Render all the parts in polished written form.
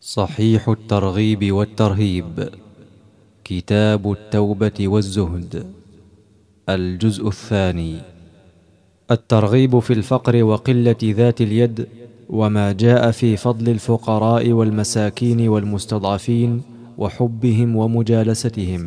صحيح الترغيب والترهيب، كتاب التوبة والزهد، الجزء الثاني. الترغيب في الفقر وقلة ذات اليد، وما جاء في فضل الفقراء والمساكين والمستضعفين وحبهم ومجالستهم.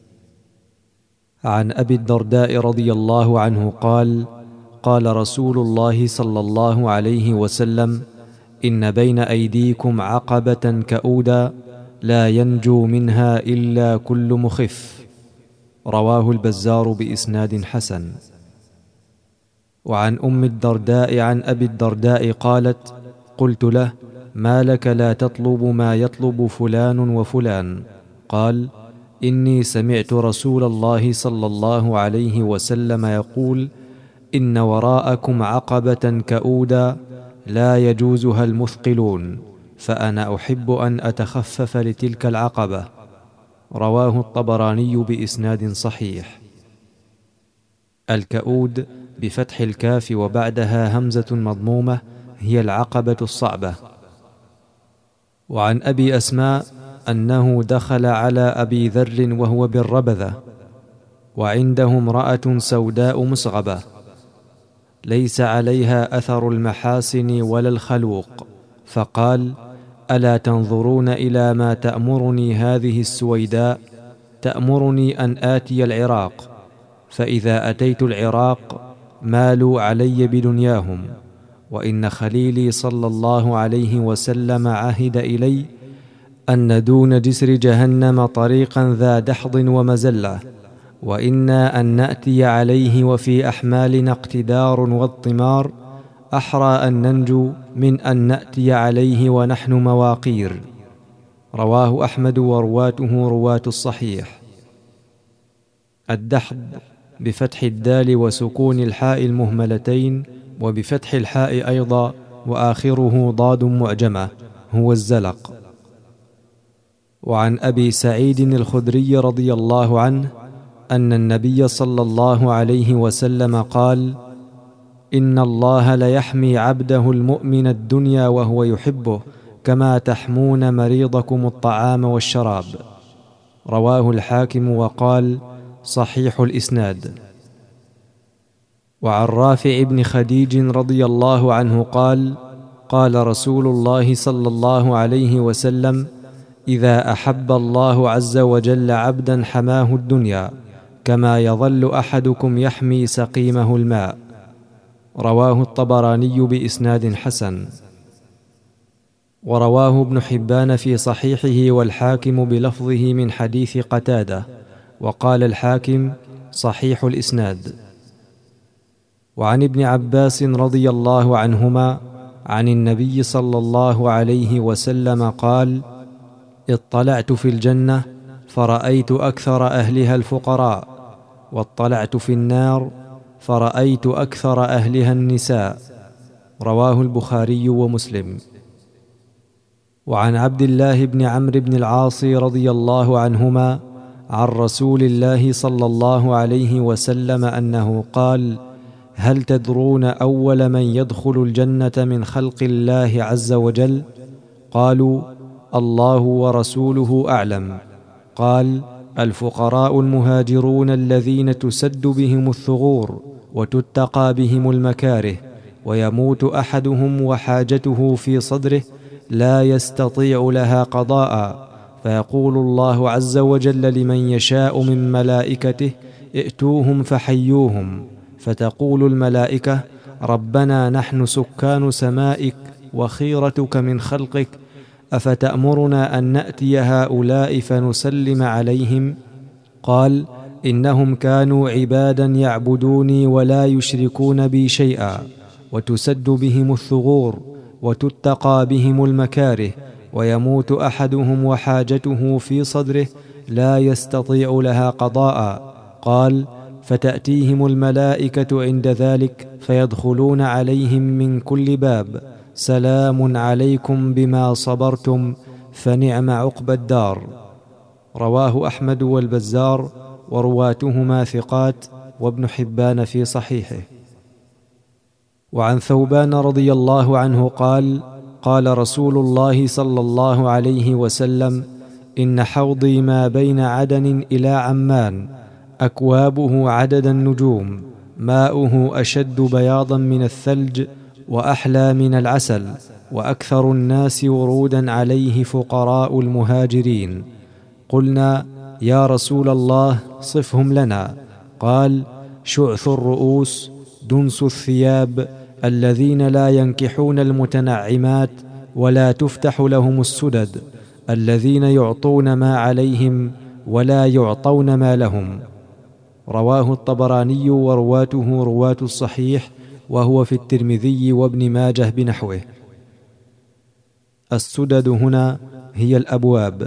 عن أبي الدرداء رضي الله عنه قال: قال رسول الله صلى الله عليه وسلم: إن بين أيديكم عقبة كؤودا لا ينجو منها إلا كل مخف. رواه البزار بإسناد حسن. وعن أم الدرداء عن أبي الدرداء قالت: قلت له: ما لك لا تطلب ما يطلب فلان وفلان؟ قال: إني سمعت رسول الله صلى الله عليه وسلم يقول: إن وراءكم عقبة كؤودا لا يجوزها المثقلون، فأنا أحب أن أتخفف لتلك العقبة. رواه الطبراني بإسناد صحيح. الكؤود بفتح الكاف وبعدها همزة مضمومة هي العقبة الصعبة. وعن أبي أسماء أنه دخل على أبي ذر وهو بالربذة، وعنده امرأة سوداء مصغبة ليس عليها أثر المحاسن ولا الخلوق، فقال: ألا تنظرون إلى ما تأمرني هذه السويداء؟ تأمرني أن آتي العراق، فإذا أتيت العراق مالوا علي بدنياهم، وإن خليلي صلى الله عليه وسلم عهد إلي أن دون جسر جهنم طريقا ذا دحض ومزلة، وإنا أن نأتي عليه وفي أحمالنا اقتدار واضطمار أحرى أن ننجو من أن نأتي عليه ونحن مواقير. رواه أحمد ورواته رواة الصحيح. الدحض بفتح الدال وسكون الحاء المهملتين وبفتح الحاء أيضا وآخره ضاد معجمة هو الزلق. وعن أبي سعيد الخدري رضي الله عنه أن النبي صلى الله عليه وسلم قال: إن الله ليحمي عبده المؤمن الدنيا وهو يحبه كما تحمون مريضكم الطعام والشراب. رواه الحاكم وقال: صحيح الإسناد. وعن رافع بن خديج رضي الله عنه قال: قال رسول الله صلى الله عليه وسلم: إذا أحب الله عز وجل عبدا حماه الدنيا كما يظل أحدكم يحمي سقيمه الماء. رواه الطبراني بإسناد حسن. ورواه ابن حبان في صحيحه والحاكم بلفظه من حديث قتادة، وقال الحاكم: صحيح الإسناد. وعن ابن عباس رضي الله عنهما عن النبي صلى الله عليه وسلم قال: اطلعت في الجنة فرأيت أكثر أهلها الفقراء، واطلعت في النار فرأيت أكثر أهلها النساء. رواه البخاري ومسلم. وعن عبد الله بن عمرو بن العاص رضي الله عنهما عن رسول الله صلى الله عليه وسلم أنه قال: هل تدرون أول من يدخل الجنة من خلق الله عز وجل؟ قالوا: الله ورسوله أعلم. قال: الفقراء المهاجرون الذين تسد بهم الثغور وتتقى بهم المكاره، ويموت أحدهم وحاجته في صدره لا يستطيع لها قضاء، فيقول الله عز وجل لمن يشاء من ملائكته: ائتوهم فحيوهم، فتقول الملائكة: ربنا نحن سكان سمائك وخيرتك من خلقك، أفتأمرنا أن نأتي هؤلاء فنسلم عليهم؟ قال: إنهم كانوا عبادا يعبدوني ولا يشركون بي شيئا، وتسد بهم الثغور وتتقى بهم المكاره، ويموت أحدهم وحاجته في صدره لا يستطيع لها قضاء. قال: فتأتيهم الملائكة عند ذلك فيدخلون عليهم من كل باب: سلام عليكم بما صبرتم فنعم عقبى الدار. رواه أحمد والبزار ورواتهما ثقات، وابن حبان في صحيحه. وعن ثوبان رضي الله عنه قال: قال رسول الله صلى الله عليه وسلم: إن حوضي ما بين عدن إلى عمان، أكوابه عدد النجوم، ماؤه أشد بياضا من الثلج وأحلى من العسل، وأكثر الناس ورودا عليه فقراء المهاجرين. قلنا: يا رسول الله صفهم لنا. قال: شعث الرؤوس، دنس الثياب، الذين لا ينكحون المتنعمات ولا تفتح لهم السدد، الذين يعطون ما عليهم ولا يعطون ما لهم. رواه الطبراني ورواته رواة الصحيح، وهو في الترمذي وابن ماجه بنحوه. السدد هنا هي الأبواب.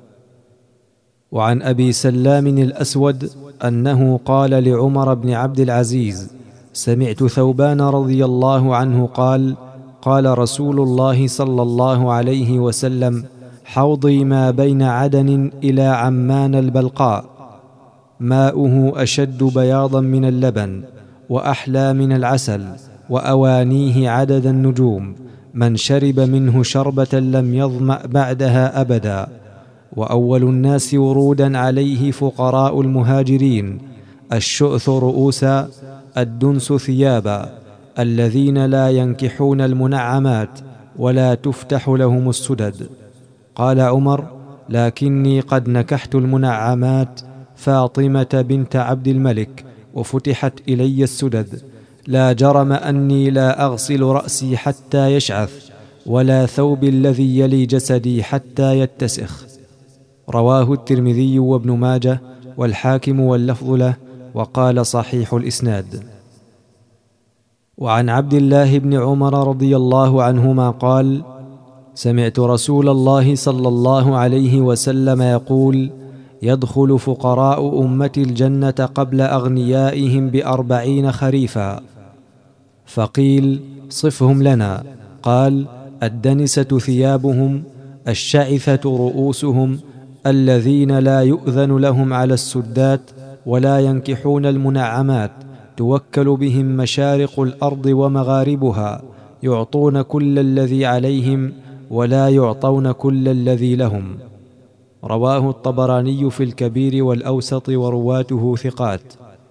وعن أبي سلام الأسود أنه قال لعمر بن عبد العزيز: سمعت ثوبان رضي الله عنه قال: قال رسول الله صلى الله عليه وسلم: حوضي ما بين عدن إلى عمان البلقاء، ماؤه أشد بياضا من اللبن وأحلى من العسل، وأوانيه عدد النجوم، من شرب منه شربة لم يظمأ بعدها أبدا. وأول الناس ورودا عليه فقراء المهاجرين، الشؤث رؤوسا، الدنس ثيابا، الذين لا ينكحون المنعمات ولا تفتح لهم السدد. قال عمر: لكني قد نكحت المنعمات، فاطمة بنت عبد الملك، وفتحت إلي السدد، لا جرم أني لا أغسل رأسي حتى يشعث، ولا ثوب الذي يلي جسدي حتى يتسخ. رواه الترمذي وابن ماجه والحاكم واللفظ له، وقال: صحيح الإسناد. وعن عبد الله بن عمر رضي الله عنهما قال: سمعت رسول الله صلى الله عليه وسلم يقول: يدخل فقراء أمتي الجنة قبل أغنيائهم ب40 خريفا. فقيل: صفهم لنا. قال: الدنسة ثيابهم، الشعثة رؤوسهم، الذين لا يؤذن لهم على السدات ولا ينكحون المنعمات، توكل بهم مشارق الأرض ومغاربها، يعطون كل الذي عليهم ولا يعطون كل الذي لهم. رواه الطبراني في الكبير والأوسط، ورواته ثقات.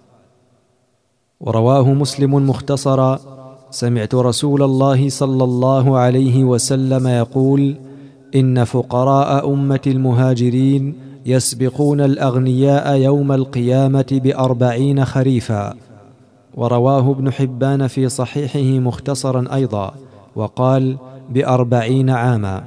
ورواه مسلم مختصرا: سمعت رسول الله صلى الله عليه وسلم يقول: إن فقراء أمة المهاجرين يسبقون الأغنياء يوم القيامة ب40 خريفا. ورواه ابن حبان في صحيحه مختصرا أيضا، وقال: ب40 عاما.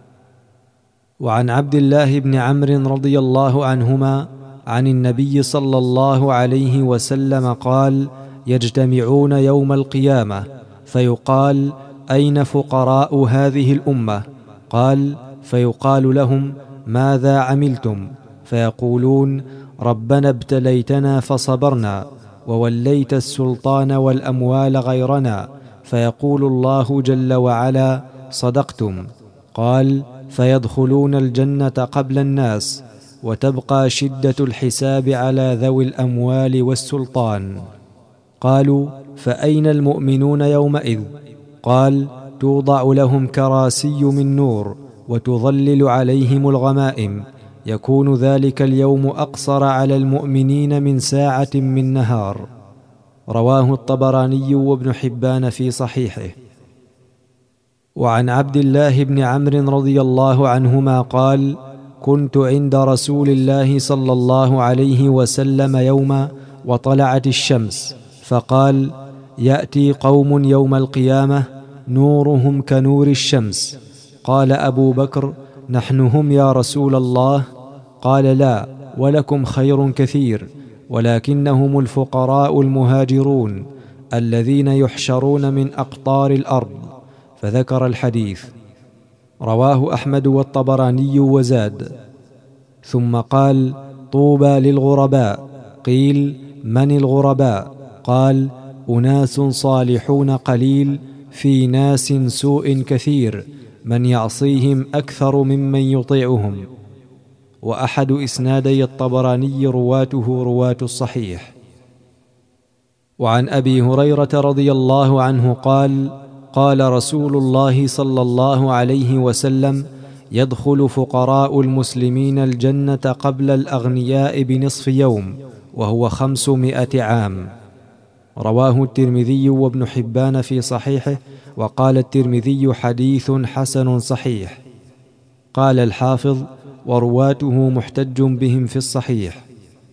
وعن عبد الله بن عمرو رضي الله عنهما عن النبي صلى الله عليه وسلم قال: يجتمعون يوم القيامة فيقال: أين فقراء هذه الأمة؟ قال: فيقال لهم: ماذا عملتم؟ فيقولون: ربنا ابتليتنا فصبرنا، ووليت السلطان والأموال غيرنا. فيقول الله جل وعلا: صدقتم. قال: فيدخلون الجنة قبل الناس، وتبقى شدة الحساب على ذوي الأموال والسلطان. قالوا: فأين المؤمنون يومئذ؟ قال: توضع لهم كراسي من نور، وتظلل عليهم الغمائم، يكون ذلك اليوم أقصر على المؤمنين من ساعة من نهار. رواه الطبراني وابن حبان في صحيحه. وعن عبد الله بن عمرو رضي الله عنهما قال: كنت عند رسول الله صلى الله عليه وسلم يوما وطلعت الشمس، فقال: يأتي قوم يوم القيامة نورهم كنور الشمس. قال أبو بكر: نحن هم يا رسول الله؟ قال: لا، ولكم خير كثير، ولكنهم الفقراء المهاجرون الذين يحشرون من أقطار الأرض. فذكر الحديث. رواه أحمد والطبراني وزاد. ثم قال: طوبى للغرباء. قيل: من الغرباء؟ قال: أناس صالحون قليل في ناس سوء كثير، من يعصيهم أكثر ممن يطيعهم. وأحد إسنادي الطبراني رواته رواة الصحيح. وعن أبي هريرة رضي الله عنه قال: قال رسول الله صلى الله عليه وسلم: يدخل فقراء المسلمين الجنة قبل الأغنياء بنصف يوم، وهو 500 عام. رواه الترمذي وابن حبان في صحيحه، وقال الترمذي: حديث حسن صحيح. قال الحافظ: ورواته محتج بهم في الصحيح.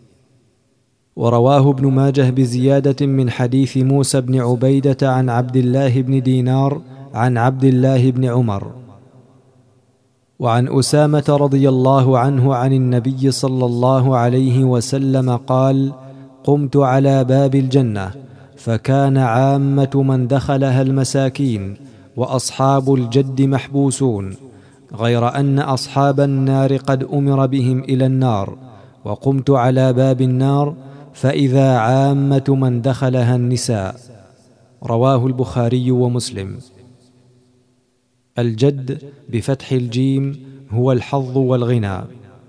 ورواه ابن ماجه بزيادة من حديث موسى بن عبيدة عن عبد الله بن دينار عن عبد الله بن عمر. وعن أسامة رضي الله عنه عن النبي صلى الله عليه وسلم قال: قمت على باب الجنة، فكان عامة من دخلها المساكين، وأصحاب الجد محبوسون، غير أن أصحاب النار قد أمر بهم إلى النار. وقمت على باب النار، فإذا عامة من دخلها النساء. رواه البخاري ومسلم. الجد بفتح الجيم هو الحظ والغنى.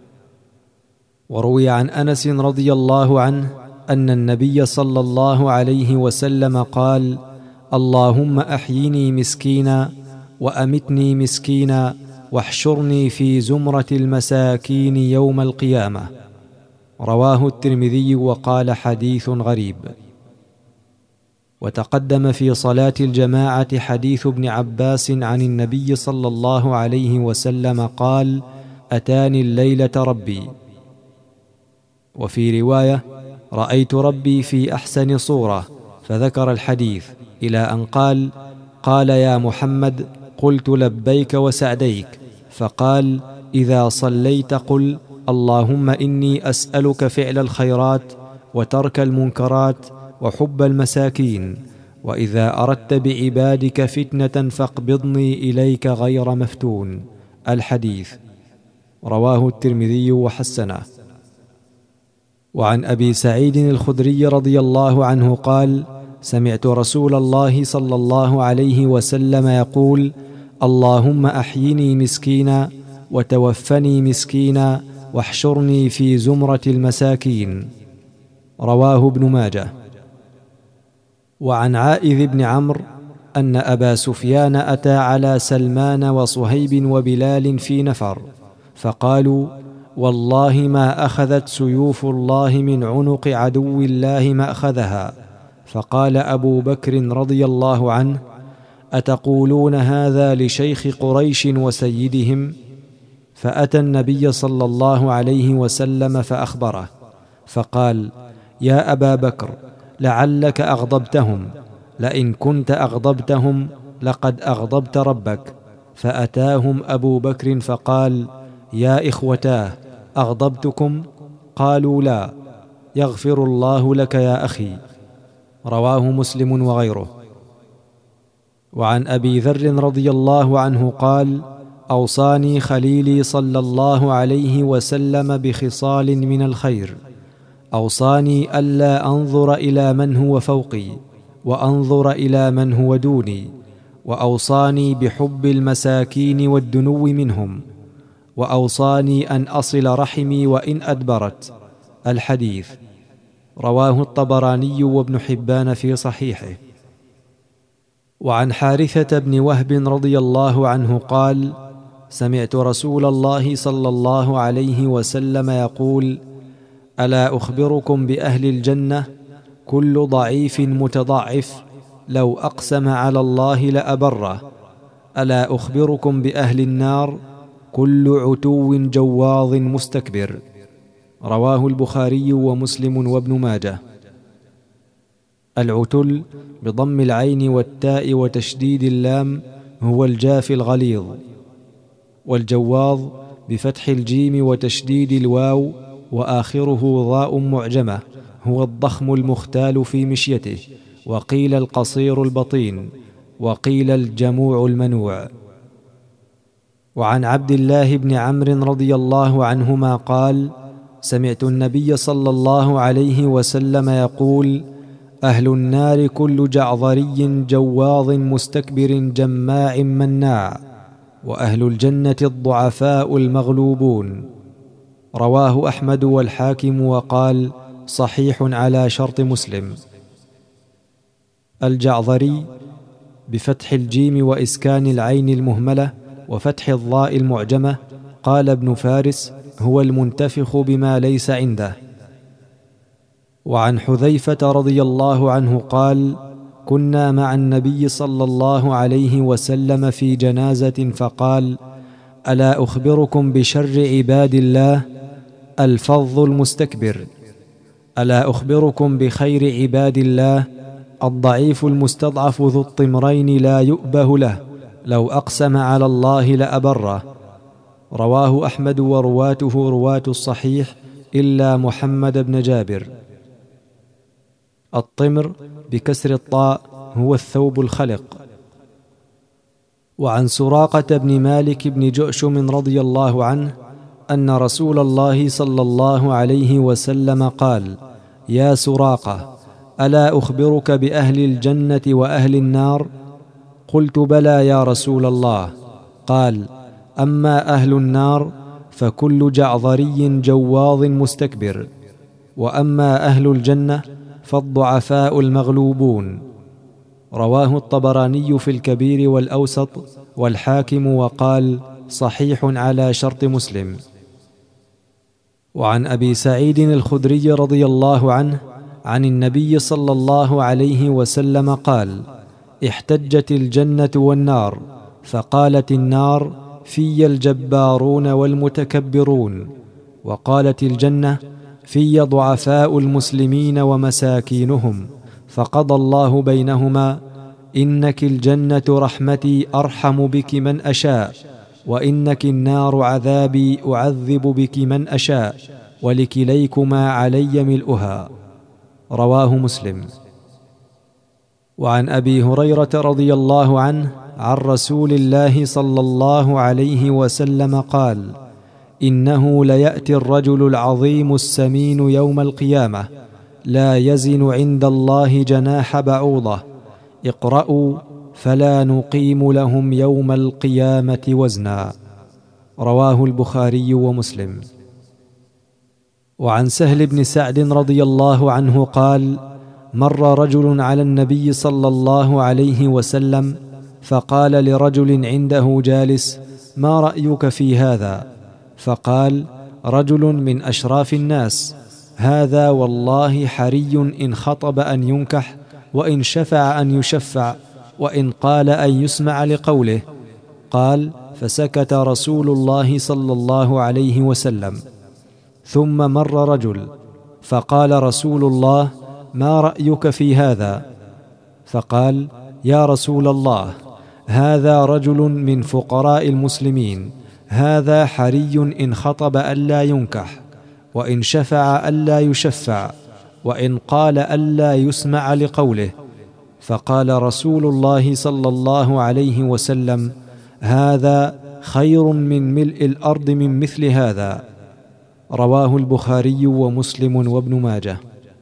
وروي عن أنس رضي الله عنه أن النبي صلى الله عليه وسلم قال: اللهم أحيني مسكينا، وأمتني مسكينا، واحشرني في زمرة المساكين يوم القيامة. رواه الترمذي وقال: حديث غريب. وتقدم في صلاة الجماعة حديث ابن عباس عن النبي صلى الله عليه وسلم قال: أتاني الليلة ربي. وفي رواية: رأيت ربي في أحسن صورة، فذكر الحديث إلى أن قال: يا محمد، قلت لبيك وسعديك. فقال: إذا صليت قل: اللهم إني أسألك فعل الخيرات، وترك المنكرات، وحب المساكين، وإذا أردت بعبادك فتنة فاقبضني إليك غير مفتون. الحديث. رواه الترمذي وحسنه. وعن أبي سعيد الخدري رضي الله عنه قال: سمعت رسول الله صلى الله عليه وسلم يقول: اللهم أحيني مسكينا، وتوفني مسكينا، واحشرني في زمرة المساكين. رواه ابن ماجه. وعن عائذ بن عمرو أن أبا سفيان أتى على سلمان وصهيب وبلال في نفر، فقالوا: والله ما أخذت سيوف الله من عنق عدو الله ما أخذها. فقال أبو بكر رضي الله عنه: أتقولون هذا لشيخ قريش وسيدهم؟ فأتى النبي صلى الله عليه وسلم فأخبره، فقال: يا أبا بكر، لعلك أغضبتهم، لئن كنت أغضبتهم لقد أغضبت ربك. فأتاهم أبو بكر فقال: يا إخوتاه، أغضبتكم؟ قالوا: لا. يغفر الله لك يا أخي. رواه مسلم وغيره. وعن أبي ذر رضي الله عنه قال: أوصاني خليلي صلى الله عليه وسلم بخصال من الخير. أوصاني ألا أنظر إلى من هو فوقي، وأنظر إلى من هو دوني، وأوصاني بحب المساكين والدنو منهم، وأوصاني أن أصل رحمي وإن أدبرت. الحديث. رواه الطبراني وابن حبان في صحيحه. وعن حارثة بن وهب رضي الله عنه قال: سمعت رسول الله صلى الله عليه وسلم يقول: ألا أخبركم بأهل الجنة؟ كل ضعيف متضعف لو أقسم على الله لأبره. ألا أخبركم بأهل النار؟ كل عتو جواظ مستكبر. رواه البخاري ومسلم وابن ماجه. العتل بضم العين والتاء وتشديد اللام هو الجاف الغليظ، والجواظ بفتح الجيم وتشديد الواو وآخره ضاء معجمة هو الضخم المختال في مشيته، وقيل القصير البطين، وقيل الجموع المنوع. وعن عبد الله بن عمرو رضي الله عنهما قال: سمعت النبي صلى الله عليه وسلم يقول: أهل النار كل جعظري جواظ مستكبر جماع مناع، وأهل الجنة الضعفاء المغلوبون. رواه أحمد والحاكم وقال: صحيح على شرط مسلم. الجعظري بفتح الجيم وإسكان العين المهملة وفتح الضاء المعجمة. قال ابن فارس: هو المنتفخ بما ليس عنده. وعن حذيفة رضي الله عنه قال: كنا مع النبي صلى الله عليه وسلم في جنازة فقال: ألا أخبركم بشر عباد الله؟ الفظ المستكبر. ألا أخبركم بخير عباد الله؟ الضعيف المستضعف ذو الطمرين لا يؤبه له، لو أقسم على الله لأبره. رواه أحمد ورواته رواة الصحيح إلا محمد بن جابر. الطمر بكسر الطاء هو الثوب الخلق. وعن سراقة بن مالك بن جؤشم رضي الله عنه أن رسول الله صلى الله عليه وسلم قال: يا سراقة، ألا أخبرك بأهل الجنة وأهل النار؟ قلت: بلى يا رسول الله. قال: أما أهل النار فكل جعظري جواظ مستكبر، وأما أهل الجنة فالضعفاء المغلوبون. رواه الطبراني في الكبير والأوسط والحاكم وقال: صحيح على شرط مسلم. وعن أبي سعيد الخدري رضي الله عنه عن النبي صلى الله عليه وسلم قال: احتجت الجنة والنار، فقالت النار: في الجبارون والمتكبرون، وقالت الجنة: في ضعفاء المسلمين ومساكينهم، فقضى الله بينهما: إنك الجنة رحمتي أرحم بك من أشاء، وإنك النار عذابي أعذب بك من أشاء، ولكليكما علي ملؤها. رواه مسلم. وعن أبي هريرة رضي الله عنه عن رسول الله صلى الله عليه وسلم قال: إنه ليأتي الرجل العظيم السمين يوم القيامة لا يزن عند الله جناح بعوضة، اقرأوا فلا نقيم لهم يوم القيامة وزنا. رواه البخاري ومسلم. وعن سهل بن سعد رضي الله عنه قال: مر رجل على النبي صلى الله عليه وسلم فقال لرجل عنده جالس: ما رأيك في هذا؟ فقال: رجل من أشراف الناس، هذا والله حري إن خطب أن ينكح، وإن شفع أن يشفع، وإن قال أن يسمع لقوله. قال: فسكت رسول الله صلى الله عليه وسلم. ثم مر رجل فقال رسول الله: ما رأيك في هذا؟ فقال: يا رسول الله، هذا رجل من فقراء المسلمين، هذا حري إن خطب ألا ينكح، وإن شفع ألا يشفع، وإن قال ألا يسمع لقوله. فقال رسول الله صلى الله عليه وسلم: هذا خير من ملء الأرض من مثل هذا. رواه البخاري ومسلم وابن ماجه.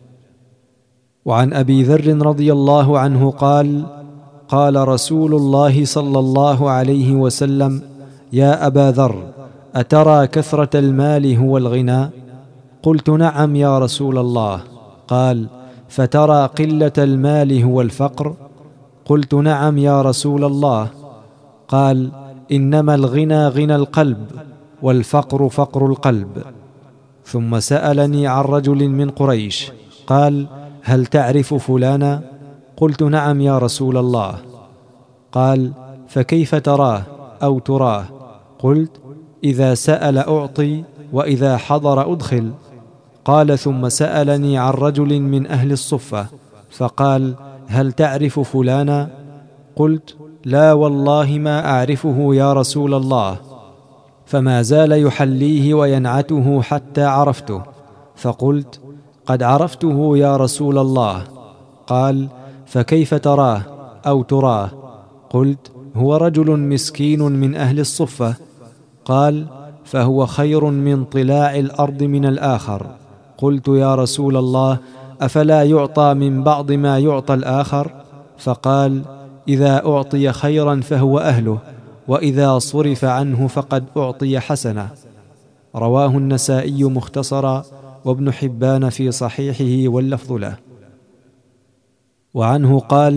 وعن أبي ذر رضي الله عنه قال: قال رسول الله صلى الله عليه وسلم: يا أبا ذر، أترى كثرة المال هو الغنى؟ قلت: نعم يا رسول الله. قال: فترى قلة المال هو الفقر؟ قلت: نعم يا رسول الله. قال: إنما الغنى غنى القلب، والفقر فقر القلب. ثم سألني عن رجل من قريش قال: هل تعرف فلانا؟ قلت: نعم يا رسول الله. قال: فكيف تراه أو تراه؟ قلت: إذا سأل أعطي، وإذا حضر أدخل. قال: ثم سألني عن رجل من أهل الصفة فقال: هل تعرف فلانا؟ قلت: لا والله ما أعرفه يا رسول الله. فما زال يحليه وينعته حتى عرفته، فقلت: قد عرفته يا رسول الله. قال: فكيف تراه أو تراه؟ قلت: هو رجل مسكين من أهل الصفة. قال: فهو خير من طلاع الأرض من الآخر. قلت: يا رسول الله، أفلا يعطى من بعض ما يعطى الآخر؟ فقال: إذا أعطي خيرا فهو أهله، وإذا صرف عنه فقد أعطي حسنة. رواه النسائي مختصرا، وابن حبان في صحيحه واللفظ له. وعنه قال: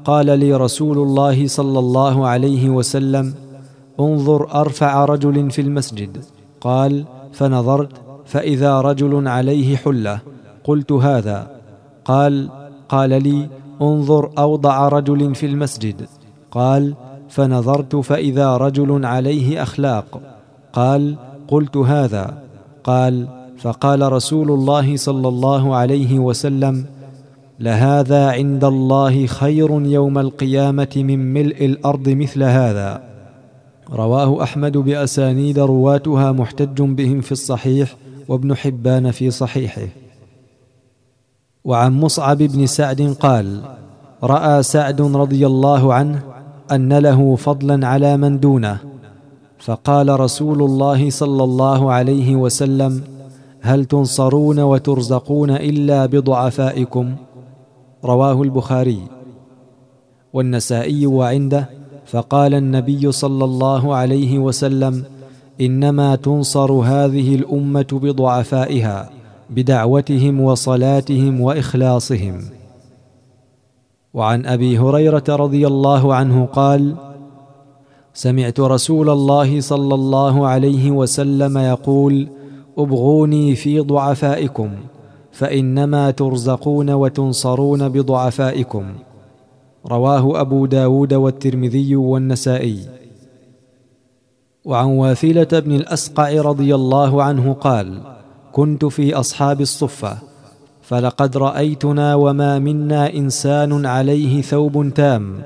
قال لي رسول الله صلى الله عليه وسلم: انظر أرفع رجل في المسجد. قال: فنظرت فإذا رجل عليه حلة. قلت: هذا. قال لي: انظر أوضع رجل في المسجد. قال: فنظرت فإذا رجل عليه أخلاق. قلت: هذا. فقال رسول الله صلى الله عليه وسلم: لهذا عند الله خير يوم القيامة من ملء الأرض مثل هذا. رواه أحمد بأسانيد رواتها محتج بهم في الصحيح، وابن حبان في صحيحه. وعن مصعب بن سعد قال: رأى سعد رضي الله عنه أن له فضلا على من دونه، فقال رسول الله صلى الله عليه وسلم: هل تنصرون وترزقون إلا بضعفائكم؟ رواه البخاري والنسائي وعنده: فقال النبي صلى الله عليه وسلم: إنما تنصر هذه الأمة بضعفائها، بدعوتهم وصلاتهم وإخلاصهم. وعن أبي هريرة رضي الله عنه قال: سمعت رسول الله صلى الله عليه وسلم يقول: ابغوني في ضعفائكم، فإنما ترزقون وتنصرون بضعفائكم. رواه أبو داود والترمذي والنسائي. وعن واثلة بن الأسقع رضي الله عنه قال: كنت في أصحاب الصفة، فلقد رأيتنا وما منا إنسان عليه ثوب تام،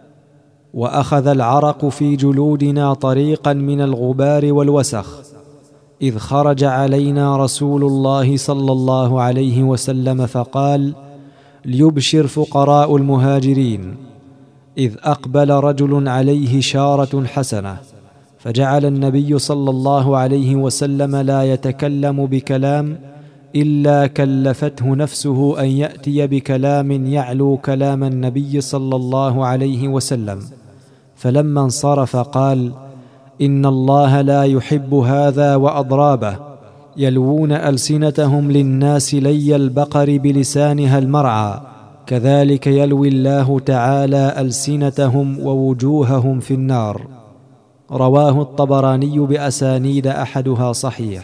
وأخذ العرق في جلودنا طريقا من الغبار والوسخ، إذ خرج علينا رسول الله صلى الله عليه وسلم فقال: ليبشر فقراء المهاجرين، إذ أقبل رجل عليه شارة حسنة، فجعل النبي صلى الله عليه وسلم لا يتكلم بكلام إلا كلفته نفسه أن يأتي بكلام يعلو كلام النبي صلى الله عليه وسلم. فلما انصرف قال: إن الله لا يحب هذا وأضرابه، يلوون ألسنتهم للناس لي البقر بلسانها المرعى، كذلك يلوي الله تعالى ألسنتهم ووجوههم في النار. رواه الطبراني بأسانيد أحدها صحيح.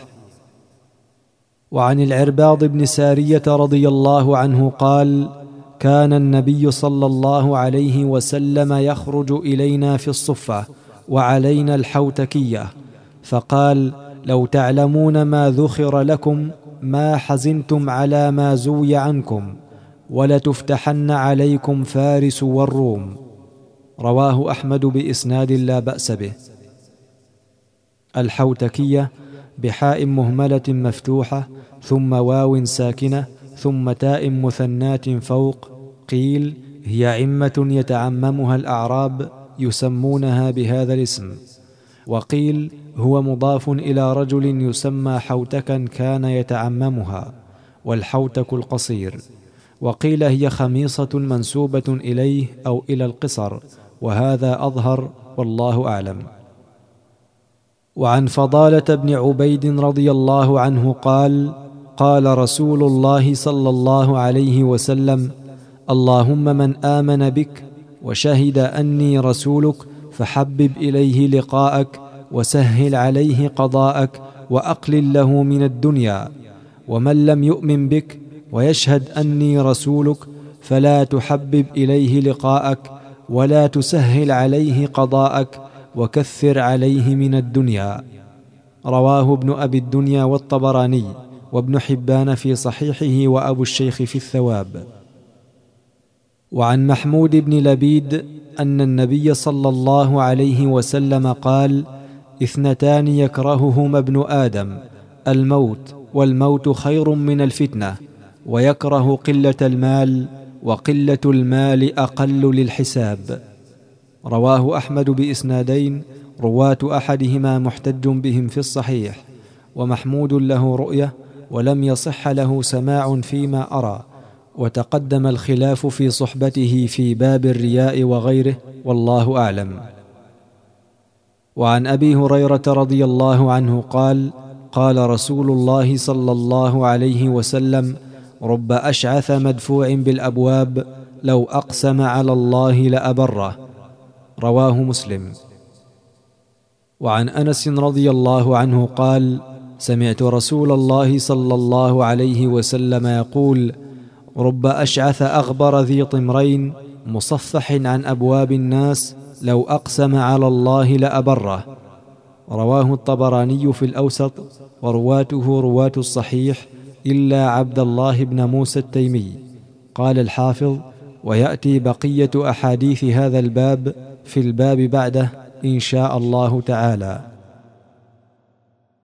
وعن العرباض بن سارية رضي الله عنه قال: كان النبي صلى الله عليه وسلم يخرج إلينا في الصفة وعلينا الحوتكية، فقال: لو تعلمون ما ذخر لكم ما حزنتم على ما زوي عنكم، ولتفتحن عليكم فارس والروم. رواه أحمد بإسناد لا بأس به. الحوتكية بحاء مهملة مفتوحة ثم واو ساكنة ثم تاء مثنات فوق. قيل: هي عمة يتعممها الأعراب يسمونها بهذا الاسم. وقيل: هو مضاف إلى رجل يسمى حوتكا كان يتعممها، والحوتك القصير. وقيل: هي خميصة منسوبة إليه أو إلى القصر، وهذا أظهر والله أعلم. وعن فضالة بن عبيد رضي الله عنه قال: قال رسول الله صلى الله عليه وسلم: اللهم من آمن بك وشهد أني رسولك فحبب إليه لقاءك، وسهل عليه قضاءك، وأقلل له من الدنيا. ومن لم يؤمن بك ويشهد أني رسولك فلا تحبب إليه لقاءك، ولا تسهل عليه قضاءك، وكثر عليه من الدنيا. رواه ابن أبي الدنيا والطبراني وابن حبان في صحيحه، وأبو الشيخ في الثواب. وعن محمود بن لبيد أن النبي صلى الله عليه وسلم قال: اثنتان يكرههما ابن آدم، الموت، والموت خير من الفتنة، ويكره قلة المال، وقلة المال أقل للحساب. رواه أحمد بإسنادين، رواة أحدهما محتج بهم في الصحيح، ومحمود له رؤية ولم يصح له سماع فيما أرى، وتقدم الخلاف في صحبته في باب الرياء وغيره، والله أعلم. وعن أبي هريرة رضي الله عنه قال: قال رسول الله صلى الله عليه وسلم: رب أشعث مدفوع بالأبواب، لو أقسم على الله لأبره. رواه مسلم. وعن أنس رضي الله عنه قال: سمعت رسول الله صلى الله عليه وسلم يقول: رب أشعث أغبر ذي طمرين مصفح عن أبواب الناس لو أقسم على الله لأبره. رواه الطبراني في الأوسط، ورواته رواة الصحيح إلا عبد الله بن موسى التيمي. قال الحافظ: ويأتي بقية أحاديث هذا الباب في الباب بعده إن شاء الله تعالى.